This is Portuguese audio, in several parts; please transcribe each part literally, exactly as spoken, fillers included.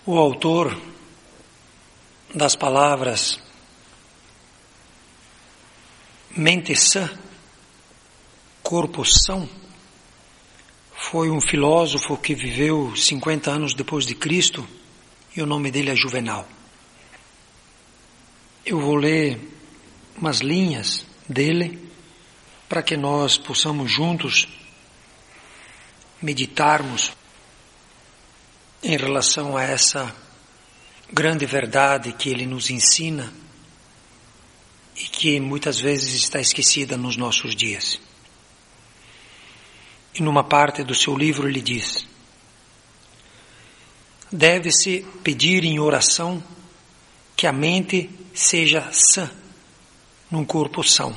O autor das palavras mente sã, corpo são, foi um filósofo que viveu cinquenta anos depois de Cristo e o nome dele é Juvenal. Eu vou ler umas linhas dele para que nós possamos juntos meditarmos em relação a essa grande verdade que ele nos ensina e que muitas vezes está esquecida nos nossos dias. E numa parte do seu livro ele diz: deve-se pedir em oração que a mente seja sã, num corpo são.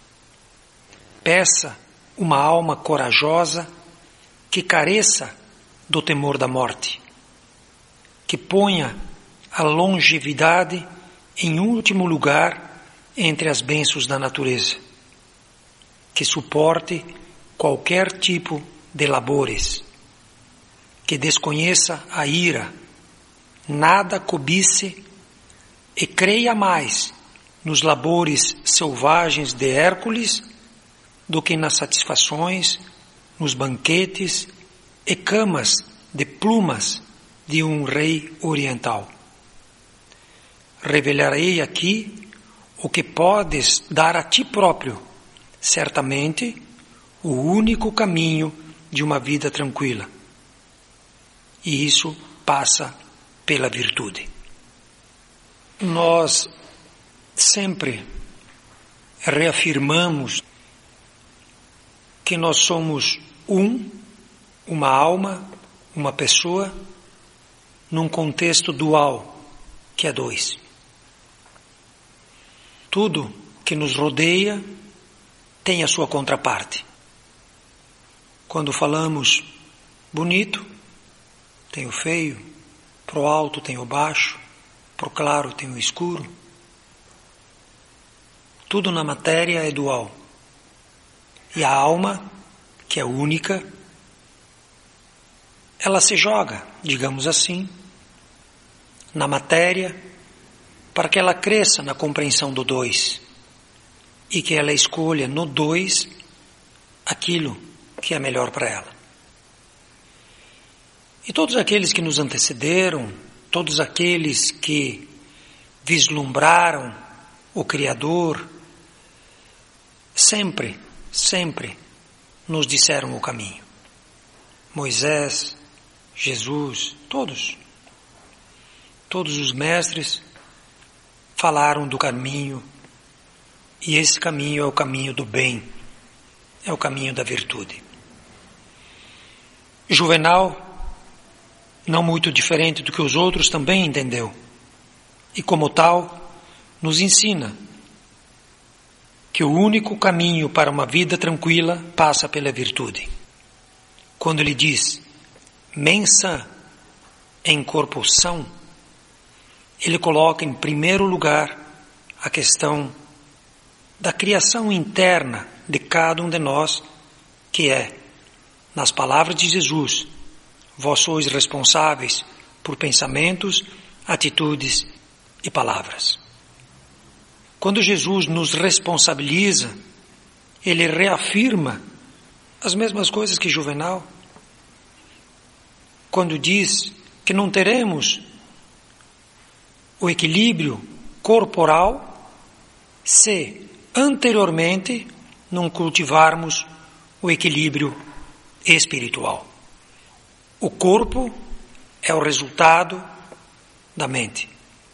Peça uma alma corajosa que careça do temor da morte, que ponha a longevidade em último lugar entre as bênçãos da natureza, que suporte qualquer tipo de labores, que desconheça a ira, nada cobice e creia mais nos labores selvagens de Hércules do que nas satisfações, nos banquetes e camas de plumas de um rei oriental. Revelarei aqui o que podes dar a ti próprio, certamente o único caminho de uma vida tranquila. E isso passa pela virtude. Nós sempre reafirmamos que nós somos um, uma alma, uma pessoa, num contexto dual, que é dois. Tudo que nos rodeia tem a sua contraparte. Quando falamos bonito, tem o feio, pro alto tem o baixo, pro claro tem o escuro. Tudo na matéria é dual. E a alma, que é única, ela se joga, digamos assim, na matéria para que ela cresça na compreensão do dois e que ela escolha no dois aquilo que é melhor para ela. E todos aqueles que nos antecederam, todos aqueles que vislumbraram o Criador, sempre, sempre nos disseram o caminho. Moisés, Jesus, todos, todos os mestres falaram do caminho, e esse caminho é o caminho do bem, é o caminho da virtude. Juvenal, não muito diferente do que os outros, também entendeu, e como tal, nos ensina que o único caminho para uma vida tranquila passa pela virtude. Quando ele diz mens sã em corpo são, ele coloca em primeiro lugar a questão da criação interna de cada um de nós, que é, nas palavras de Jesus, vós sois responsáveis por pensamentos, atitudes e palavras. Quando Jesus nos responsabiliza, ele reafirma as mesmas coisas que Juvenal, quando diz que não teremos o equilíbrio corporal se anteriormente não cultivarmos o equilíbrio espiritual. O corpo é o resultado da mente.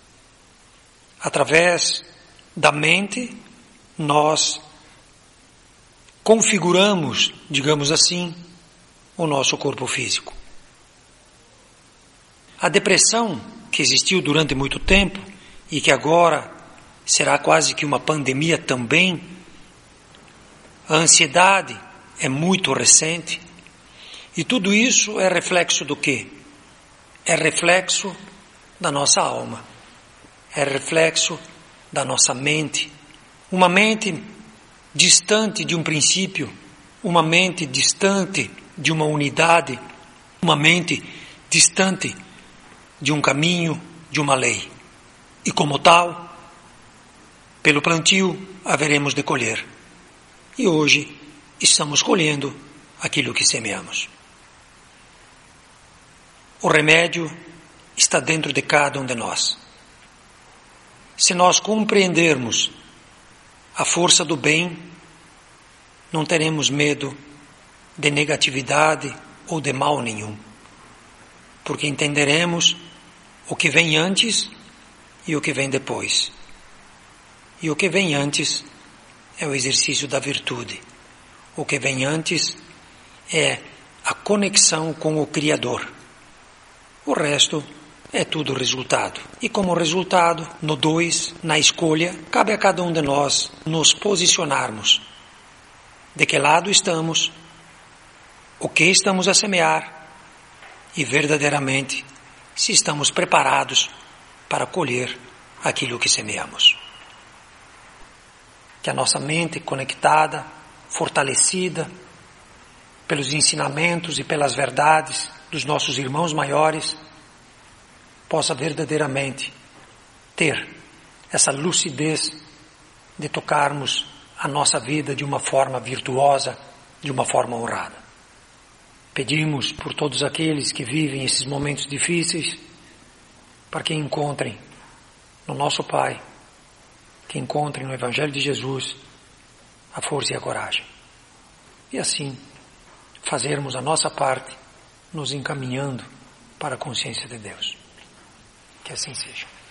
Através da mente, nós configuramos, digamos assim, o nosso corpo físico. A depressão, que existiu durante muito tempo e que agora será quase que uma pandemia também, a ansiedade é muito recente, e tudo isso é reflexo do quê? É reflexo da nossa alma, é reflexo da nossa mente, uma mente distante de um princípio, uma mente distante de uma unidade, uma mente distante de um caminho, de uma lei. E como tal, pelo plantio haveremos de colher. E hoje estamos colhendo aquilo que semeamos. O remédio está dentro de cada um de nós. Se nós compreendermos a força do bem, não teremos medo de negatividade ou de mal nenhum, porque entenderemos o que vem antes e o que vem depois. E o que vem antes é o exercício da virtude. O que vem antes é a conexão com o Criador. O resto é tudo resultado. E como resultado, no dois, na escolha, cabe a cada um de nós nos posicionarmos. De que lado estamos, o que estamos a semear e verdadeiramente se estamos preparados para colher aquilo que semeamos. Que a nossa mente conectada, fortalecida pelos ensinamentos e pelas verdades dos nossos irmãos maiores, possa verdadeiramente ter essa lucidez de tocarmos a nossa vida de uma forma virtuosa, de uma forma honrada. Pedimos por todos aqueles que vivem esses momentos difíceis, para que encontrem no nosso Pai, que encontrem no Evangelho de Jesus a força e a coragem. E assim, fazermos a nossa parte, nos encaminhando para a consciência de Deus. Que assim seja.